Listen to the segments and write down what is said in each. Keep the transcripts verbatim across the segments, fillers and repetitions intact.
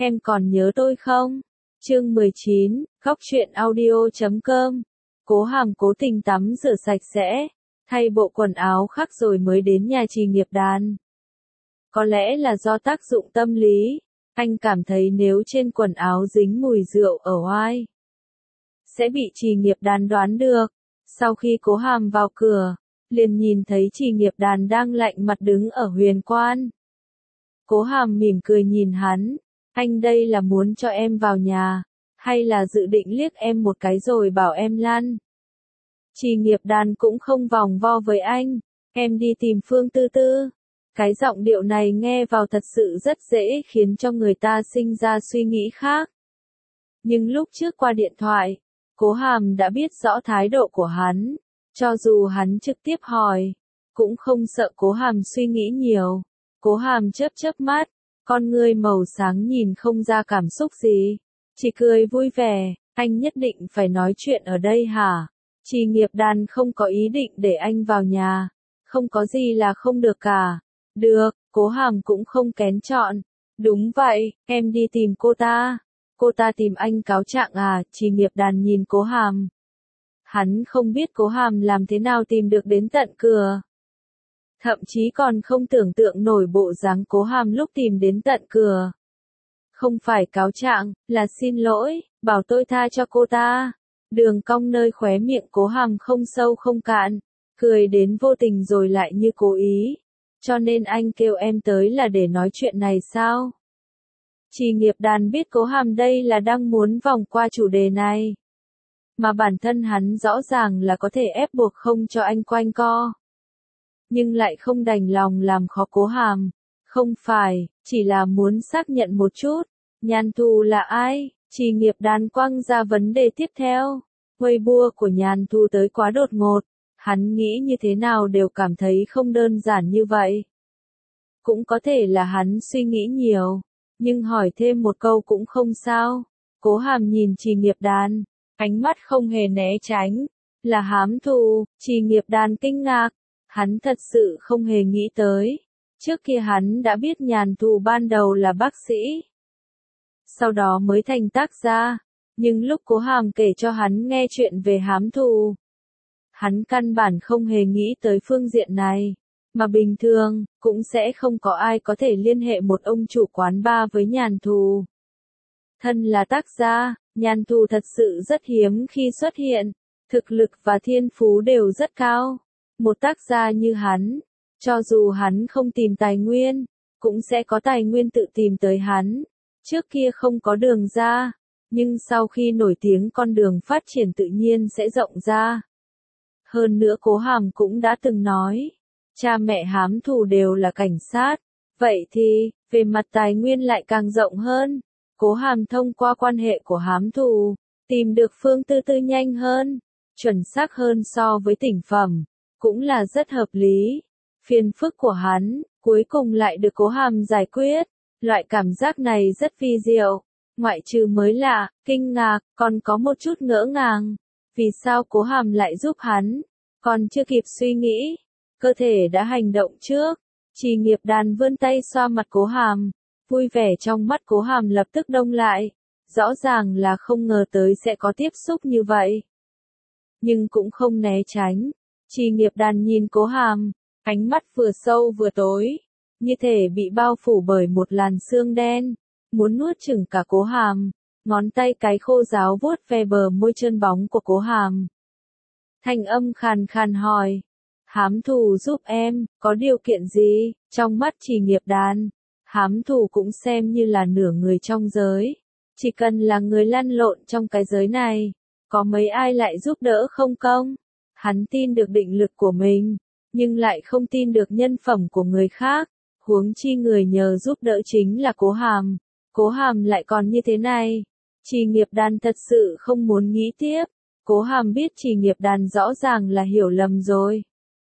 em còn nhớ tôi không? Chương mười chín, góc truyện audio chấm com. Cố Hàm cố tình tắm rửa sạch sẽ, thay bộ quần áo khác rồi mới đến nhà Trì Nghiệp Đàn. Có lẽ là do tác dụng tâm lý, anh cảm thấy nếu trên quần áo dính mùi rượu ở oai, sẽ bị Trì Nghiệp Đàn đoán được. Sau khi Cố Hàm vào cửa, liền nhìn thấy Trì Nghiệp Đàn đang lạnh mặt đứng ở huyền quan. Cố Hàm mỉm cười nhìn hắn, anh đây là muốn cho em vào nhà, hay là dự định liếc em một cái rồi bảo em lăn? Trì Nghiệp Đàn cũng không vòng vo với anh, em đi tìm Phương Tư Tư. Cái giọng điệu này nghe vào thật sự rất dễ khiến cho người ta sinh ra suy nghĩ khác. Nhưng lúc trước qua điện thoại, Cố Hàm đã biết rõ thái độ của hắn, cho dù hắn trực tiếp hỏi, cũng không sợ Cố Hàm suy nghĩ nhiều. Cố Hàm chớp chớp mắt, con ngươi màu sáng nhìn không ra cảm xúc gì, chỉ cười vui vẻ, anh nhất định phải nói chuyện ở đây hả? Trì Nghiệp Đàn không có ý định để anh vào nhà, không có gì là không được cả. Được, Cố Hàm cũng không kén chọn. Đúng vậy, em đi tìm cô ta. Cô ta tìm anh cáo trạng à? Trì Nghiệp Đàn nhìn Cố Hàm. Hắn không biết Cố Hàm làm thế nào tìm được đến tận cửa. Thậm chí còn không tưởng tượng nổi bộ dáng Cố Hàm lúc tìm đến tận cửa. Không phải cáo trạng, là xin lỗi, bảo tôi tha cho cô ta. Đường cong nơi khóe miệng Cố Hàm không sâu không cạn, cười đến vô tình rồi lại như cố ý. Cho nên anh kêu em tới là để nói chuyện này sao? Trì Nghiệp Đàn biết Cố Hàm đây là đang muốn vòng qua chủ đề này. Mà bản thân hắn rõ ràng là có thể ép buộc không cho anh quanh co. Nhưng lại không đành lòng làm khó Cố Hàm. Không phải, chỉ là muốn xác nhận một chút. Nhàn Thù là ai? Trì Nghiệp Đàn quăng ra vấn đề tiếp theo. Weibo của Nhàn Thù tới quá đột ngột. Hắn nghĩ như thế nào đều cảm thấy không đơn giản như vậy. Cũng có thể là hắn suy nghĩ nhiều. Nhưng hỏi thêm một câu cũng không sao. Cố Hàm nhìn Trì Nghiệp Đàn, ánh mắt không hề né tránh. Là hám thù? Trì Nghiệp Đàn kinh ngạc. Hắn thật sự không hề nghĩ tới. Trước kia hắn đã biết Nhàn Thù ban đầu là bác sĩ, sau đó mới thành tác gia. Nhưng lúc Cố Hàm kể cho hắn nghe chuyện về hám thù, hắn căn bản không hề nghĩ tới phương diện này. Mà bình thường, cũng sẽ không có ai có thể liên hệ một ông chủ quán bar với Nhàn Thù. Thân là tác gia, Nhàn Thù thật sự rất hiếm khi xuất hiện. Thực lực và thiên phú đều rất cao. Một tác gia như hắn, cho dù hắn không tìm tài nguyên, cũng sẽ có tài nguyên tự tìm tới hắn. Trước kia không có đường ra, nhưng sau khi nổi tiếng con đường phát triển tự nhiên sẽ rộng ra. Hơn nữa Cố Hàm cũng đã từng nói, cha mẹ hám thù đều là cảnh sát, vậy thì, về mặt tài nguyên lại càng rộng hơn. Cố Hàm thông qua quan hệ của hám thù, tìm được Phương Tư Tư nhanh hơn, chuẩn xác hơn so với tỉnh phẩm, cũng là rất hợp lý. Phiền phức của hắn, cuối cùng lại được Cố Hàm giải quyết. Loại cảm giác này rất vi diệu, ngoại trừ mới lạ, kinh ngạc, còn có một chút ngỡ ngàng. Vì sao Cố Hàm lại giúp hắn? Còn chưa kịp suy nghĩ, cơ thể đã hành động trước. Trì Nghiệp Đàn vươn tay xoa mặt Cố Hàm, vui vẻ trong mắt Cố Hàm lập tức đông lại. Rõ ràng là không ngờ tới sẽ có tiếp xúc như vậy. Nhưng cũng không né tránh. Trì Nghiệp Đàn nhìn Cố Hàm, ánh mắt vừa sâu vừa tối, như thể bị bao phủ bởi một làn sương đen, muốn nuốt chửng cả Cố Hàm. Ngón tay cái khô ráo vuốt ve bờ môi trơn bóng của Cố Hàm. Thanh âm khàn khàn hỏi, hám thù giúp em, có điều kiện gì? Trong mắt Trì Nghiệp Đàn, hám thù cũng xem như là nửa người trong giới. Chỉ cần là người lăn lộn trong cái giới này, có mấy ai lại giúp đỡ không công? Hắn tin được định lực của mình, nhưng lại không tin được nhân phẩm của người khác. Huống chi người nhờ giúp đỡ chính là Cố Hàm. Cố Hàm lại còn như thế này. Trì Nghiệp Đàn thật sự không muốn nghĩ tiếp. Cố Hàm biết Trì Nghiệp Đàn rõ ràng là hiểu lầm rồi.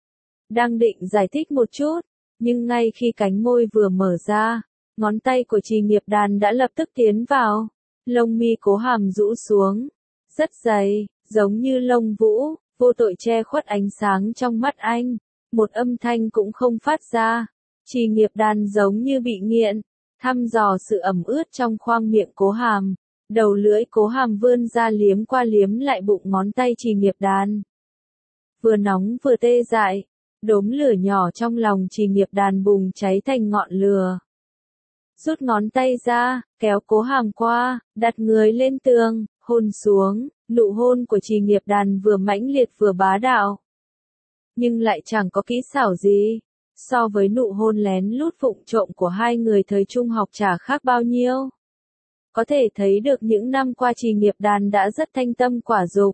Đang định giải thích một chút, nhưng ngay khi cánh môi vừa mở ra, ngón tay của Trì Nghiệp Đàn đã lập tức tiến vào. Lông mi Cố Hàm rũ xuống, rất dày, giống như lông vũ, vô tội che khuất ánh sáng trong mắt anh. Một âm thanh cũng không phát ra. Trì Nghiệp Đàn giống như bị nghiện, thăm dò sự ẩm ướt trong khoang miệng Cố Hàm. Đầu lưỡi Cố Hàm vươn ra liếm qua liếm lại bụng ngón tay Trì Nghiệp Đàn. Vừa nóng vừa tê dại, đốm lửa nhỏ trong lòng Trì Nghiệp Đàn bùng cháy thành ngọn lửa. Rút ngón tay ra, kéo Cố Hàm qua, đặt người lên tường, hôn xuống, nụ hôn của Trì Nghiệp Đàn vừa mãnh liệt vừa bá đạo. Nhưng lại chẳng có kỹ xảo gì, so với nụ hôn lén lút vụng trộm của hai người thời trung học chả khác bao nhiêu. Có thể thấy được những năm qua Trì Nghiệp Đàn đã rất thanh tâm quả dục.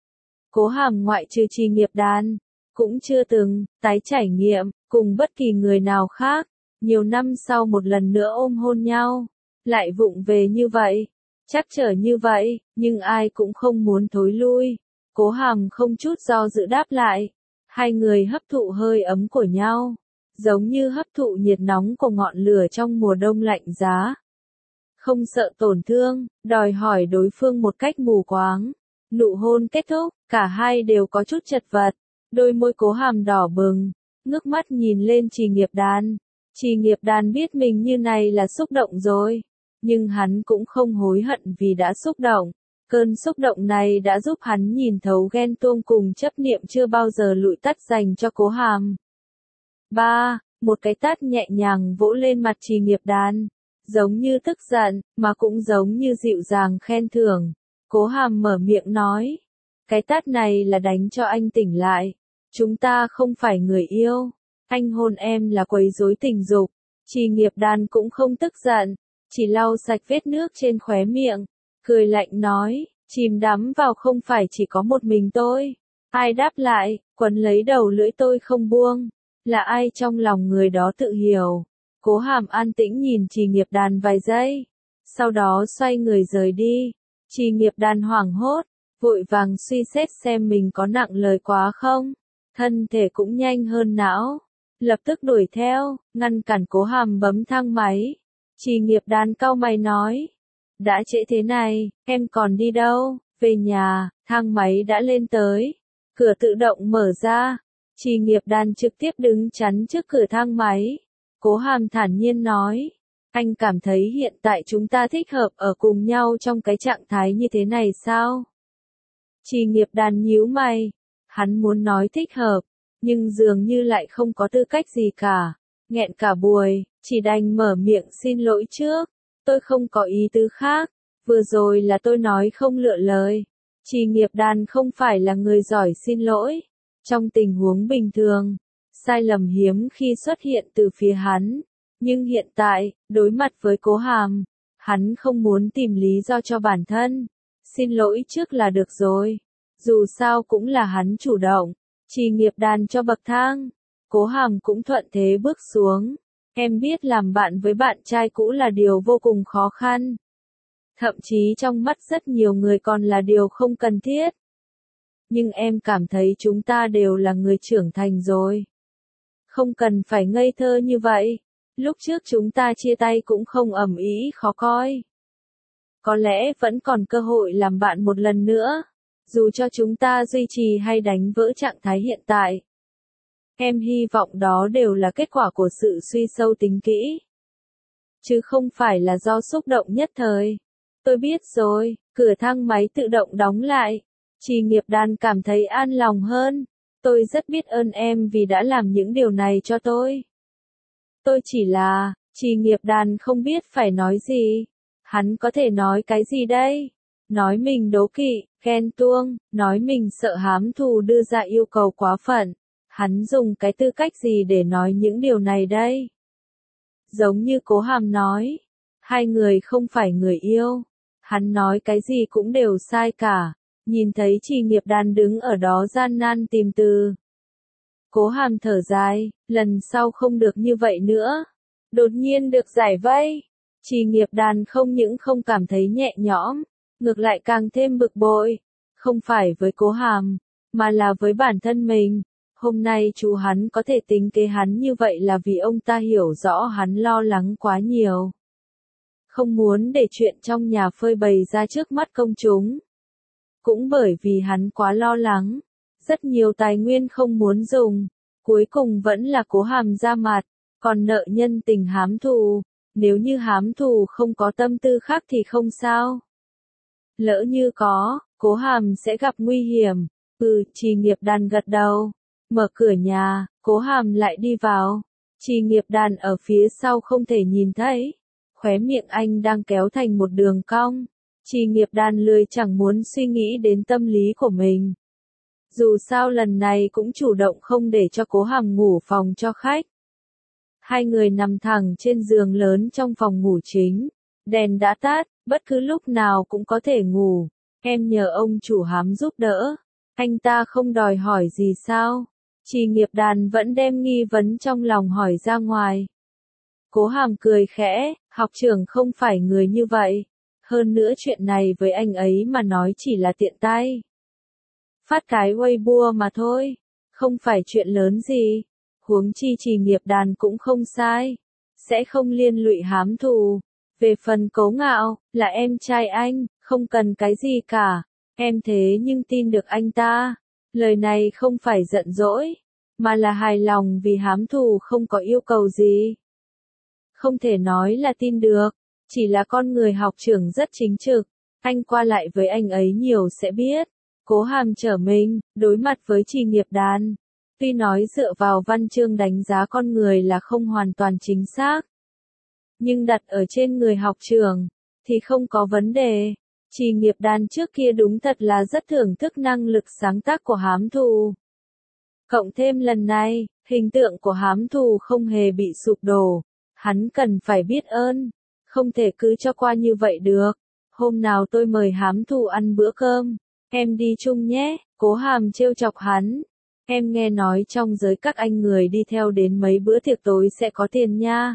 Cố Hàm ngoại trừ Trì Nghiệp Đàn, cũng chưa từng tái trải nghiệm cùng bất kỳ người nào khác. Nhiều năm sau một lần nữa ôm hôn nhau, lại vụng về như vậy, chắc trở như vậy, nhưng ai cũng không muốn thối lui. Cố Hàm không chút do dự đáp lại. Hai người hấp thụ hơi ấm của nhau, giống như hấp thụ nhiệt nóng của ngọn lửa trong mùa đông lạnh giá. Không sợ tổn thương, đòi hỏi đối phương một cách mù quáng. Nụ hôn kết thúc, cả hai đều có chút chật vật, đôi môi Cố Hàm đỏ bừng, ngước mắt nhìn lên Trì Nghiệp Đàn. Trì Nghiệp Đàn biết mình như này là xúc động rồi, nhưng hắn cũng không hối hận vì đã xúc động. Cơn xúc động này đã giúp hắn nhìn thấu ghen tuông cùng chấp niệm chưa bao giờ lụi tắt dành cho Cố Hàm. ba. Một cái tát nhẹ nhàng vỗ lên mặt Trì Nghiệp Đàn, giống như tức giận, mà cũng giống như dịu dàng khen thưởng. Cố Hàm mở miệng nói, cái tát này là đánh cho anh tỉnh lại. Chúng ta không phải người yêu. Anh hôn em là quấy rối tình dục. Trì Nghiệp Đàn cũng không tức giận, chỉ lau sạch vết nước trên khóe miệng, cười lạnh nói, chìm đắm vào không phải chỉ có một mình tôi. Ai đáp lại, quấn lấy đầu lưỡi tôi không buông, là ai trong lòng người đó tự hiểu. Cố Hàm an tĩnh nhìn Trì Nghiệp Đàn vài giây, sau đó xoay người rời đi. Trì Nghiệp Đàn hoảng hốt, vội vàng suy xét xem mình có nặng lời quá không. Thân thể cũng nhanh hơn não, lập tức đuổi theo, ngăn cản Cố Hàm bấm thang máy. Trì Nghiệp Đàn cau mày nói, đã trễ thế này, em còn đi đâu? Về nhà. Thang máy đã lên tới, cửa tự động mở ra. Trì Nghiệp Đàn trực tiếp đứng chắn trước cửa thang máy. Cố Hàm thản nhiên nói, anh cảm thấy hiện tại chúng ta thích hợp ở cùng nhau trong cái trạng thái như thế này sao? Trì Nghiệp Đàn nhíu mày, hắn muốn nói thích hợp, nhưng dường như lại không có tư cách gì cả. Nghẹn cả buổi, chỉ đành mở miệng xin lỗi trước. Tôi không có ý tứ khác, vừa rồi là tôi nói không lựa lời. Trì Nghiệp Đàn không phải là người giỏi xin lỗi. Trong tình huống bình thường, sai lầm hiếm khi xuất hiện từ phía hắn. Nhưng hiện tại, đối mặt với Cố Hàm, hắn không muốn tìm lý do cho bản thân. Xin lỗi trước là được rồi. Dù sao cũng là hắn chủ động. Trì Nghiệp Đàn cho bậc thang. Cố Hàm cũng thuận thế bước xuống. Em biết làm bạn với bạn trai cũ là điều vô cùng khó khăn. Thậm chí trong mắt rất nhiều người còn là điều không cần thiết. Nhưng em cảm thấy chúng ta đều là người trưởng thành rồi. Không cần phải ngây thơ như vậy. Lúc trước chúng ta chia tay cũng không ầm ĩ khó coi. Có lẽ vẫn còn cơ hội làm bạn một lần nữa. Dù cho chúng ta duy trì hay đánh vỡ trạng thái hiện tại. Em hy vọng đó đều là kết quả của sự suy sâu tính kỹ. Chứ không phải là do xúc động nhất thời. Tôi biết rồi, cửa thang máy tự động đóng lại. Trì Nghiệp Đàn cảm thấy an lòng hơn. Tôi rất biết ơn em vì đã làm những điều này cho tôi. Tôi chỉ là, Trì Nghiệp Đàn không biết phải nói gì. Hắn có thể nói cái gì đây? Nói mình đố kỵ, ghen tuông, nói mình sợ hám thù đưa ra yêu cầu quá phận. Hắn dùng cái tư cách gì để nói những điều này đây? Giống như Cố Hàm nói, hai người không phải người yêu. Hắn nói cái gì cũng đều sai cả. Nhìn thấy Trì Nghiệp Đàn đứng ở đó gian nan tìm từ. Cố Hàm thở dài, lần sau không được như vậy nữa. Đột nhiên được giải vây. Trì Nghiệp Đàn không những không cảm thấy nhẹ nhõm, ngược lại càng thêm bực bội. Không phải với Cố Hàm, mà là với bản thân mình. Hôm nay chú hắn có thể tính kế hắn như vậy là vì ông ta hiểu rõ hắn lo lắng quá nhiều. Không muốn để chuyện trong nhà phơi bày ra trước mắt công chúng. Cũng bởi vì hắn quá lo lắng, rất nhiều tài nguyên không muốn dùng, cuối cùng vẫn là Cố Hàm ra mặt, còn nợ nhân tình hám thù, Nếu như hám thù không có tâm tư khác thì không sao. Lỡ như có, Cố Hàm sẽ gặp nguy hiểm. Ừ, Trì Nghiệp Đàn gật đầu. Mở cửa nhà, Cố Hàm lại đi vào. Trì Nghiệp Đàn ở phía sau không thể nhìn thấy. Khóe miệng anh đang kéo thành một đường cong. Trì Nghiệp Đàn lười chẳng muốn suy nghĩ đến tâm lý của mình. Dù sao lần này cũng chủ động không để cho Cố Hàm ngủ phòng cho khách. Hai người nằm thẳng trên giường lớn trong phòng ngủ chính. Đèn đã tắt, bất cứ lúc nào cũng có thể ngủ. Em nhờ ông chủ Hám giúp đỡ. Anh ta không đòi hỏi gì sao? Trì Nghiệp Đàn vẫn đem nghi vấn trong lòng hỏi ra ngoài. Cố Hàm cười khẽ, học trưởng không phải người như vậy. Hơn nữa chuyện này với anh ấy mà nói chỉ là tiện tay. Phát cái Weibo mà thôi. Không phải chuyện lớn gì. Huống chi Trì Nghiệp Đàn cũng không sai. Sẽ không liên lụy hám thù. Về phần Cố Ngạo, là em trai anh, không cần cái gì cả. Em thế nhưng tin được anh ta. Lời này không phải giận dỗi, mà là hài lòng vì hám thù không có yêu cầu gì. Không thể nói là tin được, chỉ là con người học trưởng rất chính trực. Anh qua lại với anh ấy nhiều sẽ biết. Cố Hàm trở mình, đối mặt với Trì Nghiệp Đàn. Tuy nói dựa vào văn chương đánh giá con người là không hoàn toàn chính xác. Nhưng đặt ở trên người học trưởng, thì không có vấn đề. Trì Nghiệp Đàn trước kia đúng thật là rất thưởng thức năng lực sáng tác của hám thù. Cộng thêm lần này, hình tượng của hám thù không hề bị sụp đổ. Hắn cần phải biết ơn. Không thể cứ cho qua như vậy được. Hôm nào tôi mời hám thù ăn bữa cơm. Em đi chung nhé. Cố Hàm trêu chọc hắn. Em nghe nói trong giới các anh người đi theo đến mấy bữa tiệc tối sẽ có tiền nha.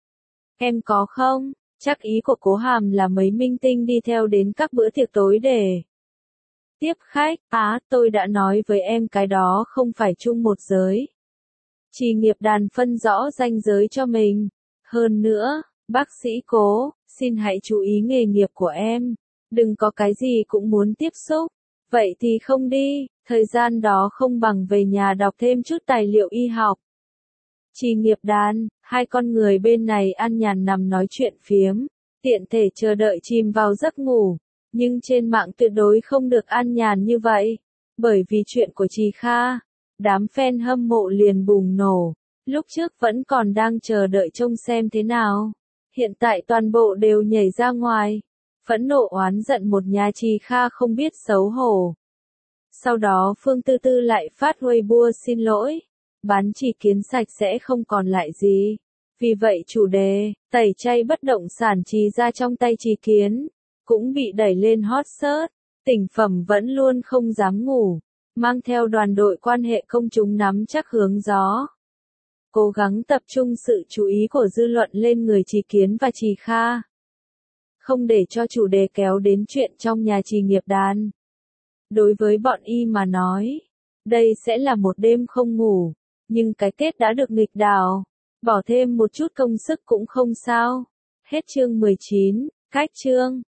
Em có không? Chắc ý của Cố Hàm là mấy minh tinh đi theo đến các bữa tiệc tối để tiếp khách. Á, tôi đã nói với em cái đó không phải chung một giới. Trì Nghiệp Đàn phân rõ ranh giới cho mình. Hơn nữa, bác sĩ Cố, xin hãy chú ý nghề nghiệp của em. Đừng có cái gì cũng muốn tiếp xúc. Vậy thì không đi, thời gian đó không bằng về nhà đọc thêm chút tài liệu y học. Trì Nghiệp Đàn, hai con người bên này an nhàn nằm nói chuyện phiếm, tiện thể chờ đợi chìm vào giấc ngủ. Nhưng trên mạng tuyệt đối không được an nhàn như vậy. Bởi vì chuyện của Trì Kha, đám fan hâm mộ liền bùng nổ. Lúc trước vẫn còn đang chờ đợi trông xem thế nào. Hiện tại toàn bộ đều nhảy ra ngoài. Phẫn nộ oán giận một nhà Trì Kha không biết xấu hổ. Sau đó Phương Tư Tư lại phát Weibo xin lỗi. Bán Trì Kiến sạch sẽ không còn lại gì. Vì vậy chủ đề, tẩy chay bất động sản Trì ra trong tay Trì Kiến, cũng bị đẩy lên hot search. Tỉnh Phẩm vẫn luôn không dám ngủ, mang theo đoàn đội quan hệ công chúng nắm chắc hướng gió. Cố gắng tập trung sự chú ý của dư luận lên người Trì Kiến và Trì Kha. Không để cho chủ đề kéo đến chuyện trong nhà Trì Nghiệp Đàn. Đối với bọn y mà nói, đây sẽ là một đêm không ngủ, nhưng cái kết đã được nghịch đảo. Bỏ thêm một chút công sức cũng không sao. Hết chương mười chín, cách chương.